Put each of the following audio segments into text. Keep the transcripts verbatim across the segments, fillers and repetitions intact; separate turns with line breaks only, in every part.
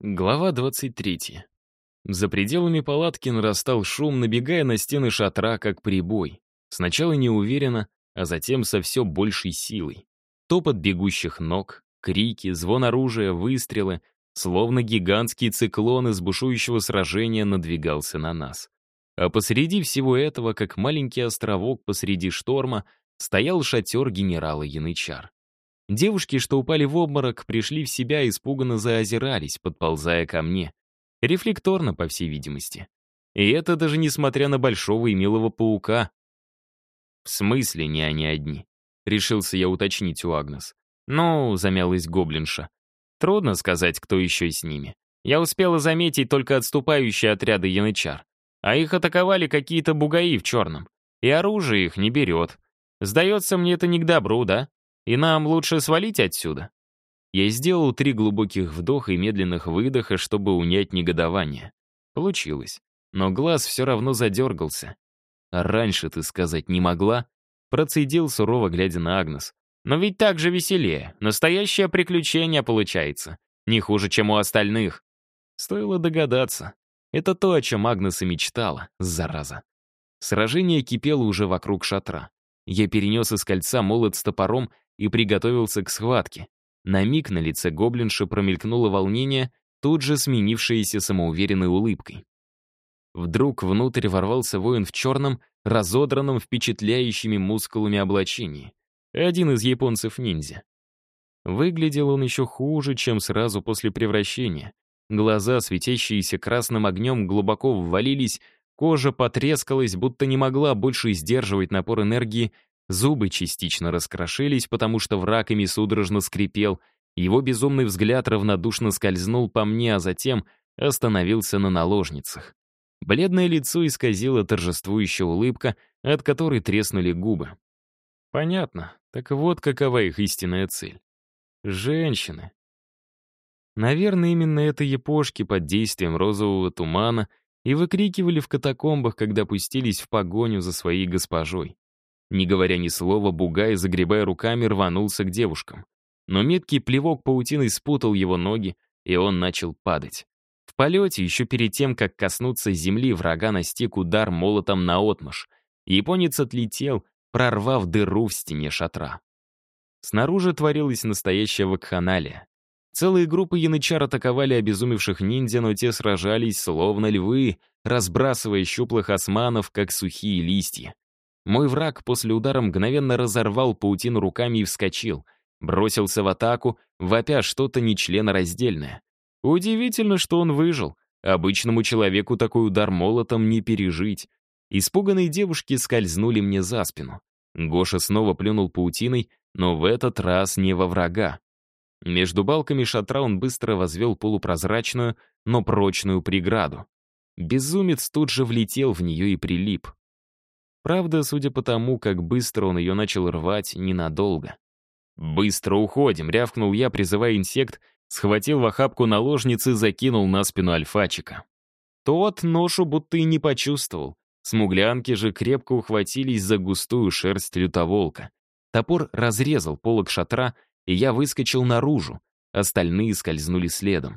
Глава двадцать третья. За пределами палатки нарастал шум, набегая на стены шатра, как прибой. Сначала неуверенно, а затем со все большей силой. Топот бегущих ног, крики, звон оружия, выстрелы, словно гигантский циклон из бушующего сражения надвигался на нас. А посреди всего этого, как маленький островок посреди шторма, стоял шатер генерала Янычар. Девушки, что упали в обморок, пришли в себя и испуганно заозирались, подползая ко мне. Рефлекторно, по всей видимости. И это даже несмотря на большого и милого паука. «В смысле не они одни?» — решился я уточнить у Агнес. «Ну», — замялась гоблинша. «Трудно сказать, кто еще с ними. Я успела заметить только отступающие отряды янычар. А их атаковали какие-то бугаи в черном. И оружие их не берет. Сдается мне это не к добру, да? И нам лучше свалить отсюда». Я сделал три глубоких вдоха и медленных выдоха, чтобы унять негодование. Получилось. Но глаз все равно задергался. «А раньше ты сказать не могла?» Процедил, сурово глядя на Агнес. «Но ведь так же веселее. Настоящее приключение получается. Не хуже, чем у остальных». Стоило догадаться. Это то, о чем Агнес и мечтала, зараза. Сражение кипело уже вокруг шатра. Я перенес из кольца молот с топором и приготовился к схватке. На миг на лице гоблинши промелькнуло волнение, тут же сменившееся самоуверенной улыбкой. Вдруг внутрь ворвался воин в черном, разодранном впечатляющими мускулами облачении. Один из японцев-ниндзя. Выглядел он еще хуже, чем сразу после превращения. Глаза, светящиеся красным огнем, глубоко ввалились, кожа потрескалась, будто не могла больше сдерживать напор энергии. Зубы частично раскрошились, потому что враг ими судорожно скрипел. Его безумный взгляд равнодушно скользнул по мне, а затем остановился на наложницах. Бледное лицо исказило торжествующая улыбка, от которой треснули губы. Понятно. Так вот какова их истинная цель. Женщины. Наверное, именно это япошки под действием розового тумана и выкрикивали в катакомбах, когда пустились в погоню за своей госпожой. Не говоря ни слова, бугай, загребая руками, рванулся к девушкам. Но меткий плевок паутиной спутал его ноги, и он начал падать. В полете, еще перед тем, как коснуться земли, врага настиг удар молотом наотмашь. Японец отлетел, прорвав дыру в стене шатра. Снаружи творилась настоящая вакханалия. Целые группы янычар атаковали обезумевших ниндзя, но те сражались, словно львы, разбрасывая щуплых османов, как сухие листья. Мой враг после удара мгновенно разорвал паутину руками и вскочил. Бросился в атаку, вопя что-то нечленораздельное. Удивительно, что он выжил. Обычному человеку такой удар молотом не пережить. Испуганные девушки скользнули мне за спину. Гоша снова плюнул паутиной, но в этот раз не во врага. Между балками шатра он быстро возвел полупрозрачную, но прочную преграду. Безумец тут же влетел в нее и прилип. Правда, судя по тому, как быстро он ее начал рвать, ненадолго. «Быстро уходим!» — рявкнул я, призывая инсект, схватил в охапку наложницы и закинул на спину альфачика. Тот ношу будто и не почувствовал. Смуглянки же крепко ухватились за густую шерсть лютоволка. Топор разрезал полог шатра, и я выскочил наружу. Остальные скользнули следом.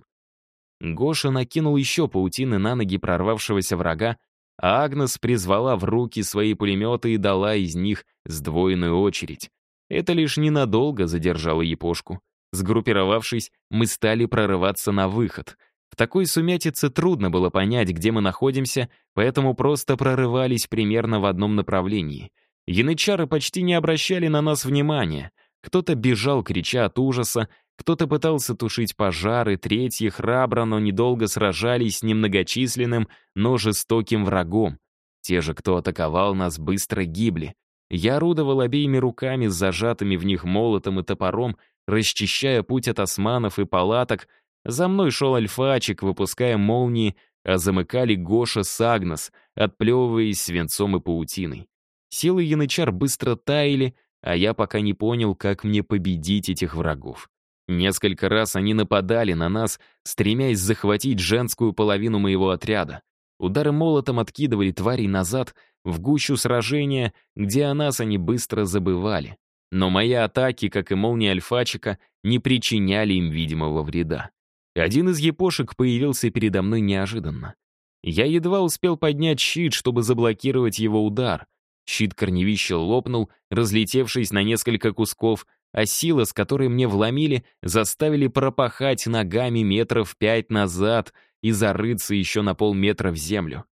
Гоша накинул еще паутины на ноги прорвавшегося врага, а Агнес призвала в руки свои пулеметы и дала из них сдвоенную очередь. Это лишь ненадолго задержало япошку. Сгруппировавшись, мы стали прорываться на выход. В такой сумятице трудно было понять, где мы находимся, поэтому просто прорывались примерно в одном направлении. Янычары почти не обращали на нас внимания. Кто-то бежал, крича от ужаса, кто-то пытался тушить пожары, третьи храбро, но недолго сражались с немногочисленным, но жестоким врагом. Те же, кто атаковал нас, быстро гибли. Я орудовал обеими руками с зажатыми в них молотом и топором, расчищая путь от османов и палаток. За мной шел альфачик, выпуская молнии, а замыкали Гоша с Агнес, отплевываясь свинцом и паутиной. Силы янычар быстро таяли, а я пока не понял, как мне победить этих врагов. Несколько раз они нападали на нас, стремясь захватить женскую половину моего отряда. Удары молотом откидывали тварей назад, в гущу сражения, где о нас они быстро забывали. Но мои атаки, как и молнии альфачика, не причиняли им видимого вреда. Один из епошек появился передо мной неожиданно. Я едва успел поднять щит, чтобы заблокировать его удар. Щит корневища лопнул, разлетевшись на несколько кусков, а сила, с которой мне вломили, заставили пропахать ногами метров пять назад и зарыться еще на полметра в землю.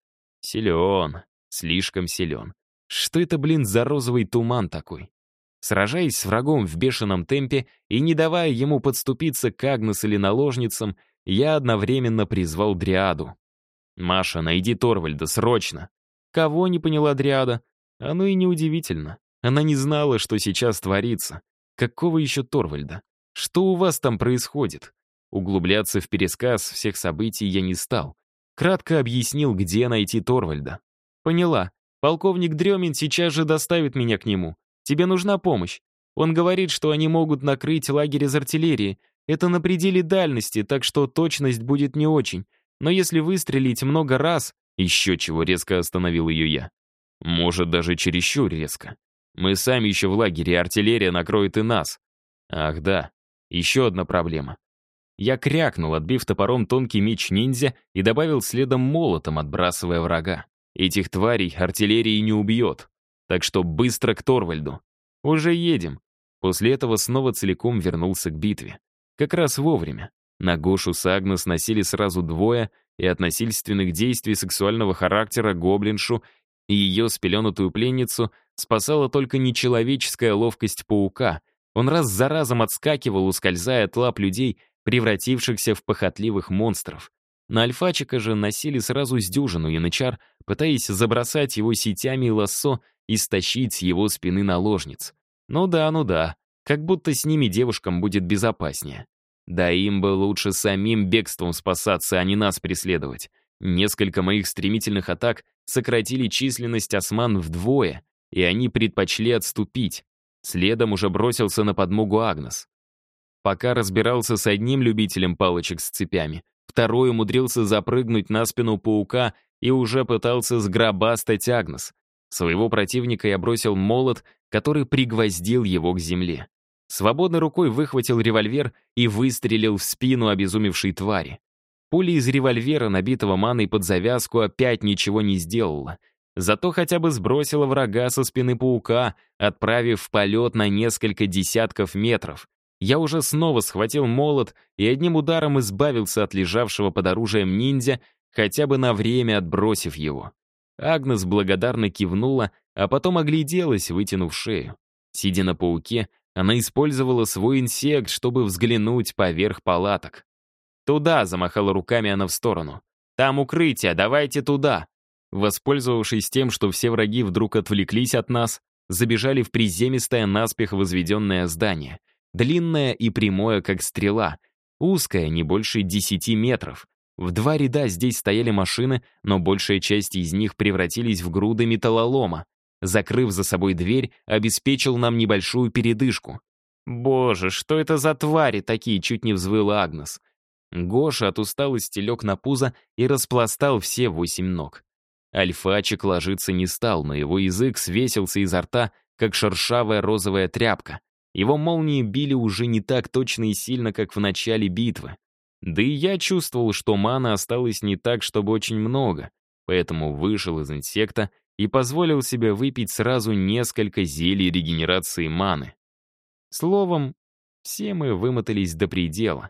Силен, слишком силен. Что это, блин, за розовый туман такой? Сражаясь с врагом в бешеном темпе и не давая ему подступиться к Агнес или наложницам, я одновременно призвал Дриаду. «Маша, найди Торвальда, срочно!» Кого не поняла Дриада? Оно и неудивительно. Она не знала, что сейчас творится. Какого еще Торвальда? Что у вас там происходит? Углубляться в пересказ всех событий я не стал. Кратко объяснил, где найти Торвальда. «Поняла. Полковник Дремин сейчас же доставит меня к нему. Тебе нужна помощь. Он говорит, что они могут накрыть лагерь из артиллерии. Это на пределе дальности, так что точность будет не очень. Но если выстрелить много раз...» Еще чего резко остановил ее я. Может, даже чересчур резко. Мы сами еще в лагере, артиллерия накроет и нас. Ах да, еще одна проблема. Я крякнул, отбив топором тонкий меч ниндзя и добавил следом молотом, отбрасывая врага. Этих тварей артиллерии не убьет. Так что быстро к Торвальду. Уже едем. После этого снова целиком вернулся к битве. Как раз вовремя. На Гошу с Агнес носили сразу двое, и от насильственных действий сексуального характера гоблиншу и ее спеленутую пленницу спасала только нечеловеческая ловкость паука. Он раз за разом отскакивал, ускользая от лап людей, превратившихся в похотливых монстров. На Альфачика же носили сразу с дюжину янычар, пытаясь забросать его сетями и лассо и стащить с его спины наложниц. Ну да, ну да, как будто с ними девушкам будет безопаснее. Да им бы лучше самим бегством спасаться, а не нас преследовать. Несколько моих стремительных атак сократили численность осман вдвое, и они предпочли отступить. Следом уже бросился на подмогу Агнес. Пока разбирался с одним любителем палочек с цепями, второй умудрился запрыгнуть на спину паука и уже пытался сгробастать Агнес. Своего противника я бросил молот, который пригвоздил его к земле. Свободной рукой выхватил револьвер и выстрелил в спину обезумевшей твари. Пуля из револьвера, набитого маной под завязку, опять ничего не сделала. Зато хотя бы сбросила врага со спины паука, отправив в полет на несколько десятков метров. Я уже снова схватил молот и одним ударом избавился от лежавшего под оружием ниндзя, хотя бы на время отбросив его. Агнес благодарно кивнула, а потом огляделась, вытянув шею. Сидя на пауке, она использовала свой инсект, чтобы взглянуть поверх палаток. «Туда!» — замахала руками она в сторону. «Там укрытие, давайте туда!» Воспользовавшись тем, что все враги вдруг отвлеклись от нас, забежали в приземистое наспех возведенное здание. Длинное и прямое, как стрела. Узкое, не больше десяти метров. В два ряда здесь стояли машины, но большая часть из них превратились в груды металлолома. Закрыв за собой дверь, обеспечил нам небольшую передышку. «Боже, что это за твари такие?» — чуть не взвыла Агнес. Гоша от усталости лег на пузо и распластал все восемь ног. Альфачик ложиться не стал, но его язык свесился изо рта, как шершавая розовая тряпка. Его молнии били уже не так точно и сильно, как в начале битвы. Да и я чувствовал, что маны осталось не так, чтобы очень много, поэтому вышел из инсекта и позволил себе выпить сразу несколько зелий регенерации маны. Словом, все мы вымотались до предела.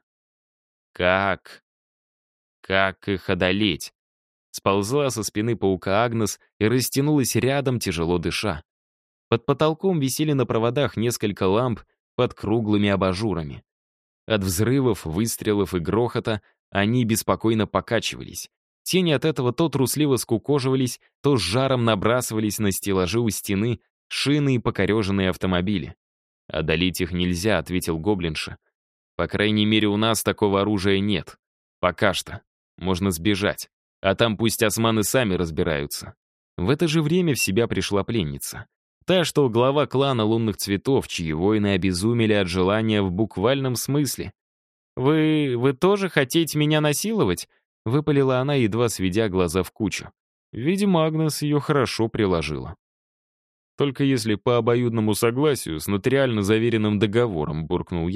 Как? Как их одолеть? Сползла со спины паука Агнес и растянулась рядом, тяжело дыша. Под потолком висели на проводах несколько ламп под круглыми абажурами. От взрывов, выстрелов и грохота они беспокойно покачивались. Тени от этого то трусливо скукоживались, то с жаром набрасывались на стеллажи у стены, шины и покореженные автомобили. «Одолеть их нельзя», — ответил гоблинша. «По крайней мере, у нас такого оружия нет. Пока что. Можно сбежать. А там пусть османы сами разбираются». В это же время в себя пришла пленница. Та, что глава клана лунных цветов, чьи воины обезумели от желания в буквальном смысле. «Вы... вы тоже хотите меня насиловать?» — выпалила она, едва сведя глаза в кучу. Видимо, Агнес ее хорошо приложила. «Только если по обоюдному согласию с нотариально заверенным договором», — буркнул я,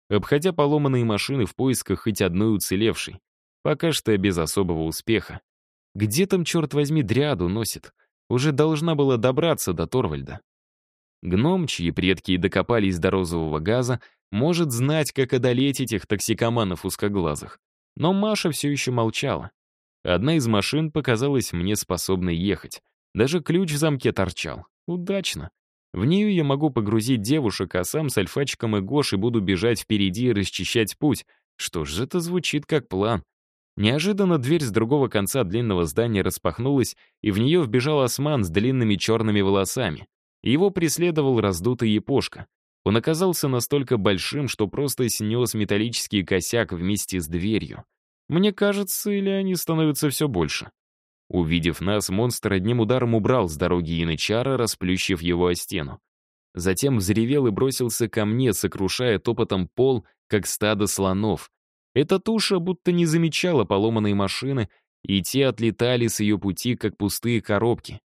обходя поломанные машины в поисках хоть одной уцелевшей. Пока что без особого успеха. Где там, черт возьми, дряду носит? Уже должна была добраться до Торвальда. Гном, чьи предки и докопались до розового газа, может знать, как одолеть этих токсикоманов узкоглазых. Но Маша все еще молчала. Одна из машин показалась мне способной ехать. Даже ключ в замке торчал. Удачно. В нее я могу погрузить девушек, а сам с Альфачиком и Гошей буду бежать впереди и расчищать путь. Что ж, это звучит как план. Неожиданно дверь с другого конца длинного здания распахнулась, и в нее вбежал осман с длинными черными волосами. Его преследовал раздутый япошка. Он оказался настолько большим, что просто снес металлический косяк вместе с дверью. Мне кажется, или они становятся все больше. Увидев нас, монстр одним ударом убрал с дороги янычара, расплющив его о стену. Затем взревел и бросился ко мне, сокрушая топотом пол, как стадо слонов. Эта туша будто не замечала поломанные машины, и те отлетали с ее пути, как пустые коробки.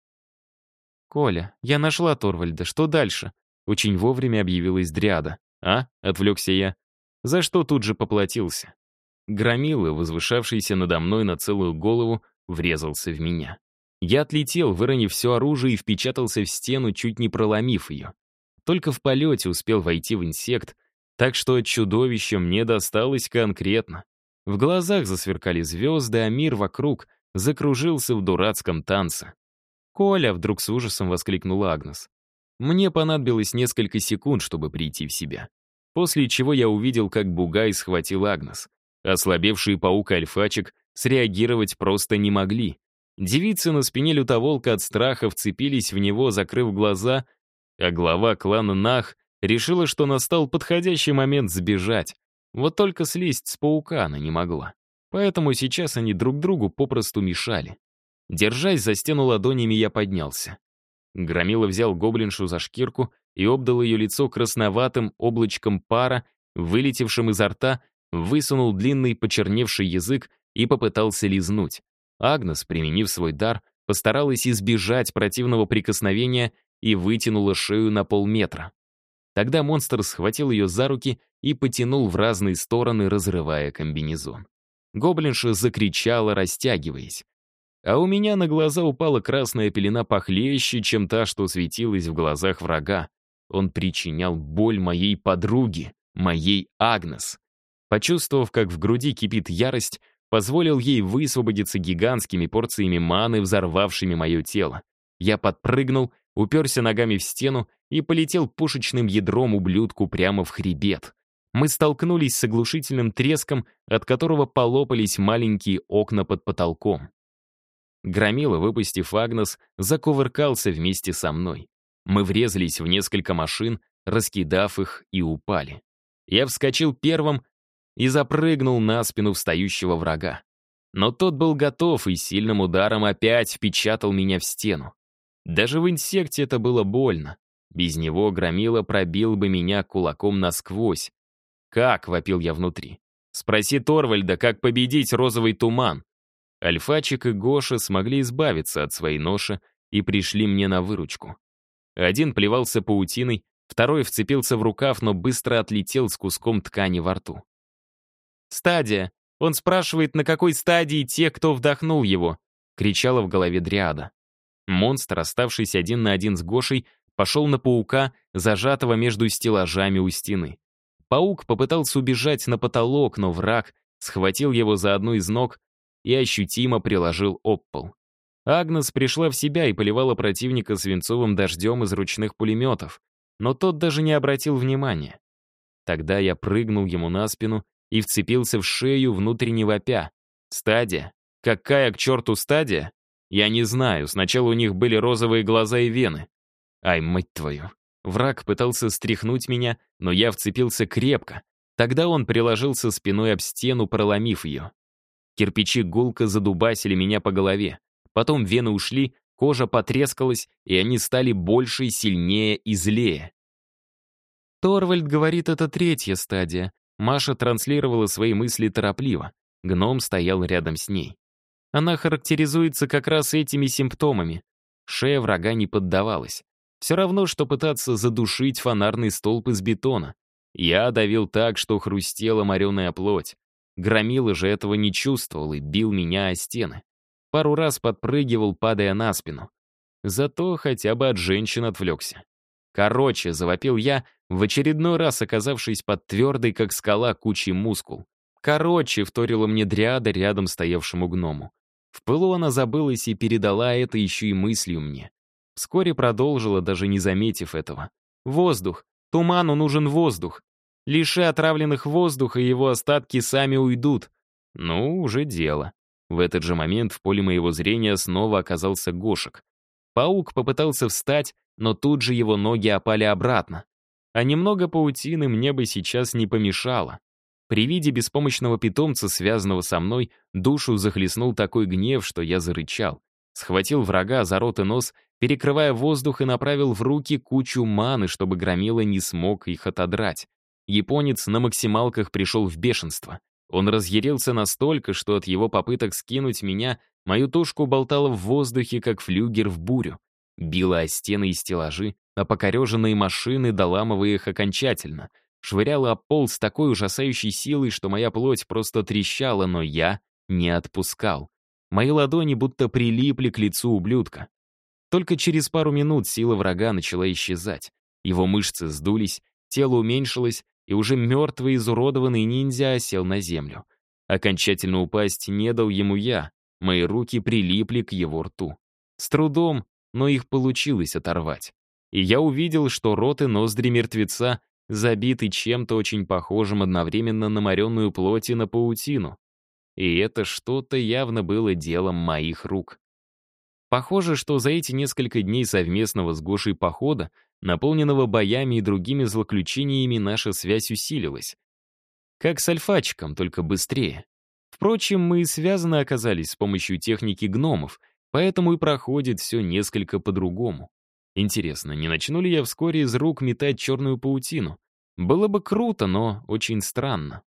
«Коля, я нашла Торвальда, что дальше?» Очень вовремя объявилась Дриада. «А?» — отвлекся я. За что тут же поплатился. Громила, возвышавшийся надо мной на целую голову, врезался в меня. Я отлетел, выронив все оружие и впечатался в стену, чуть не проломив ее. Только в полете успел войти в инсект, так что от чудовища мне досталось конкретно. В глазах засверкали звезды, а мир вокруг закружился в дурацком танце. «Коля!» — вдруг с ужасом воскликнула Агнес. Мне понадобилось несколько секунд, чтобы прийти в себя. После чего я увидел, как бугай схватил Агнес. Ослабевший паук и Альфачик среагировать просто не могли. Девицы на спине лютоволка от страха вцепились в него, закрыв глаза, а глава клана Нах решила, что настал подходящий момент сбежать. Вот только слезть с паука она не могла. Поэтому сейчас они друг другу попросту мешали. Держась за стену ладонями, я поднялся. Громила взял гоблиншу за шкирку и обдал ее лицо красноватым облачком пара, вылетевшим изо рта, высунул длинный почерневший язык и попытался лизнуть. Агнес, применив свой дар, постаралась избежать противного прикосновения и вытянула шею на полметра. Тогда монстр схватил ее за руки и потянул в разные стороны, разрывая комбинезон. Гоблинша закричала, растягиваясь. А у меня на глаза упала красная пелена похлеще, чем та, что светилась в глазах врага. Он причинял боль моей подруге, моей Агнес. Почувствовав, как в груди кипит ярость, позволил ей высвободиться гигантскими порциями маны, взорвавшими мое тело. Я подпрыгнул, уперся ногами в стену и полетел пушечным ядром ублюдку прямо в хребет. Мы столкнулись с оглушительным треском, от которого полопались маленькие окна под потолком. Громила, выпустив Агнес, закувыркался вместе со мной. Мы врезались в несколько машин, раскидав их, и упали. Я вскочил первым и запрыгнул на спину встающего врага. Но тот был готов и сильным ударом опять впечатал меня в стену. Даже в инсекте это было больно. Без него Громила пробил бы меня кулаком насквозь. «Как?» — вопил я внутри. «Спроси Торвальда, как победить розовый туман». Альфачик и Гоша смогли избавиться от своей ноши и пришли мне на выручку. Один плевался паутиной, второй вцепился в рукав, но быстро отлетел с куском ткани во рту. «Стадия! Он спрашивает, на какой стадии те, кто вдохнул его!» — кричала в голове Дриада. Монстр, оставшийся один на один с Гошей, пошел на паука, зажатого между стеллажами у стены. Паук попытался убежать на потолок, но враг схватил его за одну из ног и ощутимо приложил об пол. Агнес пришла в себя и поливала противника свинцовым дождем из ручных пулеметов, но тот даже не обратил внимания. Тогда я прыгнул ему на спину и вцепился в шею, внутренне вопя. «Стадия? Какая к черту стадия? Я не знаю, сначала у них были розовые глаза и вены. Ай, мать твою!» Враг пытался стряхнуть меня, но я вцепился крепко. Тогда он приложился спиной об стену, проломив ее. Кирпичи гулко задубасили меня по голове. Потом вены ушли, кожа потрескалась, и они стали больше, сильнее и злее. Торвальд говорит, это третья стадия. Маша транслировала свои мысли торопливо. Гном стоял рядом с ней. Она характеризуется как раз этими симптомами. Шея врага не поддавалась. Все равно, что пытаться задушить фонарный столб из бетона. Я давил так, что хрустела мореная плоть. Громила же этого не чувствовал и бил меня о стены. Пару раз подпрыгивал, падая на спину. Зато хотя бы от женщин отвлекся. «Короче», — завопил я, в очередной раз оказавшись под твердой, как скала, кучей мускул. «Короче», — вторила мне дриада рядом стоявшему гному. В пылу она забылась и передала это еще и мыслью мне. Вскоре продолжила, даже не заметив этого. «Воздух! Туману нужен воздух! Лиши отравленных воздуха, и его остатки сами уйдут!» Ну, уже дело. В этот же момент в поле моего зрения снова оказался Гошек. Паук попытался встать, но тут же его ноги опали обратно. А немного паутины мне бы сейчас не помешало. При виде беспомощного питомца, связанного со мной, душу захлестнул такой гнев, что я зарычал. Схватил врага за рот и нос, перекрывая воздух, и направил в руки кучу маны, чтобы Громила не смог их отодрать. Японец на максималках пришел в бешенство. Он разъярился настолько, что от его попыток скинуть меня, мою тушку болтало в воздухе, как флюгер в бурю. Била о стены и стеллажи, а покореженные машины, доламывая их окончательно. Швыряла об пол с такой ужасающей силой, что моя плоть просто трещала, но я не отпускал. Мои ладони будто прилипли к лицу ублюдка. Только через пару минут сила врага начала исчезать. Его мышцы сдулись, тело уменьшилось, и уже мертвый изуродованный ниндзя осел на землю. Окончательно упасть не дал ему я, мои руки прилипли к его рту. С трудом, но их получилось оторвать. И я увидел, что рот и ноздри мертвеца забиты чем-то очень похожим одновременно на мореную плоть и на паутину. И это что-то явно было делом моих рук. Похоже, что за эти несколько дней совместного с Гошей похода, наполненного боями и другими злоключениями, наша связь усилилась. Как с альфачиком, только быстрее. Впрочем, мы и связаны оказались с помощью техники гномов, поэтому и проходит все несколько по-другому. Интересно, не начну ли я вскоре из рук метать черную паутину? Было бы круто, но очень странно.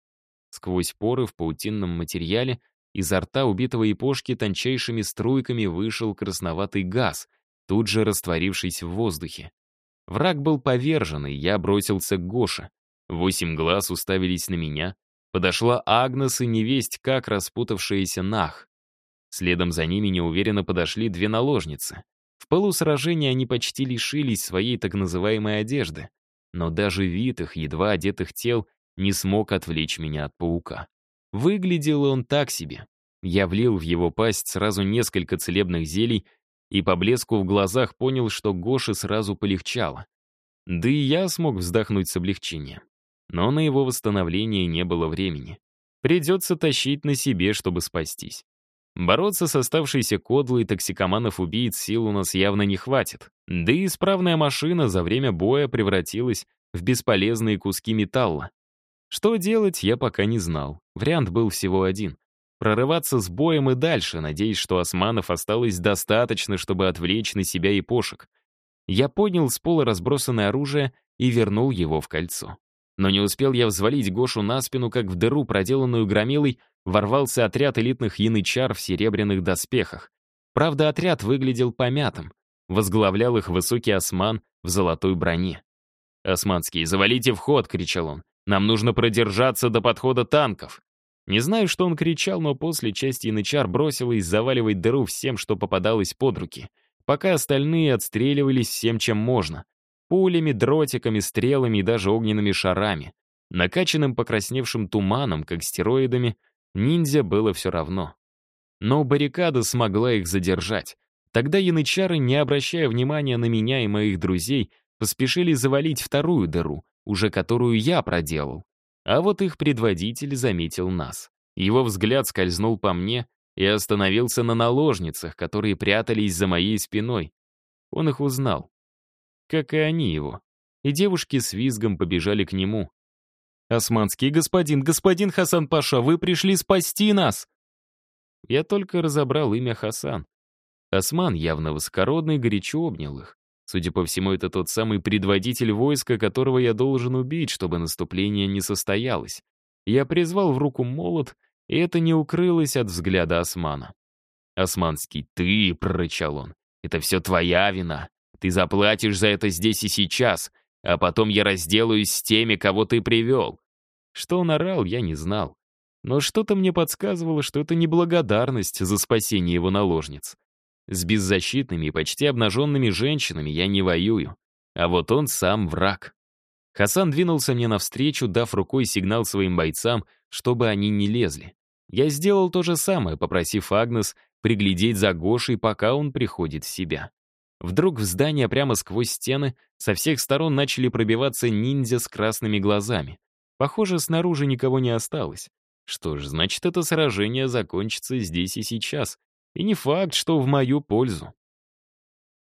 Сквозь поры в паутинном материале изо рта убитого япошки тончайшими струйками вышел красноватый газ, тут же растворившись в воздухе. Враг был повержен, и я бросился к Гоше. Восемь глаз уставились на меня. Подошла Агнес и невесть как распутавшаяся Нах. Следом за ними неуверенно подошли две наложницы. В пылу сражения они почти лишились своей так называемой одежды. Но даже вид их едва одетых тел не смог отвлечь меня от паука. Выглядел он так себе. Я влил в его пасть сразу несколько целебных зелий и по блеску в глазах понял, что Гоше сразу полегчало. Да и я смог вздохнуть с облегчением. Но на его восстановление не было времени. Придется тащить на себе, чтобы спастись. Бороться с оставшейся кодлой токсикоманов-убийц сил у нас явно не хватит. Да и исправная машина за время боя превратилась в бесполезные куски металла. Что делать, я пока не знал. Вариант был всего один. Прорываться с боем и дальше, надеясь, что османов осталось достаточно, чтобы отвлечь на себя япошек. Я поднял с пола разбросанное оружие и вернул его в кольцо. Но не успел я взвалить Гошу на спину, как в дыру, проделанную громилой, ворвался отряд элитных янычар в серебряных доспехах. Правда, отряд выглядел помятым. Возглавлял их высокий осман в золотой броне. «Османские, завалите вход!» — кричал он. «Нам нужно продержаться до подхода танков!» Не знаю, что он кричал, но после часть янычар бросилась заваливать дыру всем, что попадалось под руки, пока остальные отстреливались всем, чем можно. Пулями, дротиками, стрелами и даже огненными шарами. Накачанным покрасневшим туманом, как стероидами, ниндзя было все равно. Но баррикада смогла их задержать. Тогда янычары, не обращая внимания на меня и моих друзей, поспешили завалить вторую дыру, уже которую я проделал. А вот их предводитель заметил нас. Его взгляд скользнул по мне и остановился на наложницах, которые прятались за моей спиной. Он их узнал. Как и они его. И девушки с визгом побежали к нему. «Османский господин, господин Хасан-паша, вы пришли спасти нас!» Я только разобрал имя Хасан. Осман, явно высокородный, горячо обнял их. Судя по всему, это тот самый предводитель войска, которого я должен убить, чтобы наступление не состоялось. Я призвал в руку молот, и это не укрылось от взгляда Османа. «Османский, ты!» — прорычал он. «Это все твоя вина. Ты заплатишь за это здесь и сейчас. А потом я разделаюсь с теми, кого ты привел». Что он орал, я не знал. Но что-то мне подсказывало, что это не благодарность за спасение его наложниц. С беззащитными и почти обнаженными женщинами я не воюю. А вот он сам враг. Хасан двинулся мне навстречу, дав рукой сигнал своим бойцам, чтобы они не лезли. Я сделал то же самое, попросив Агнес приглядеть за Гошей, пока он приходит в себя. Вдруг в здание прямо сквозь стены со всех сторон начали пробиваться ниндзя с красными глазами. Похоже, снаружи никого не осталось. Что ж, значит, это сражение закончится здесь и сейчас. И не факт, что в мою пользу.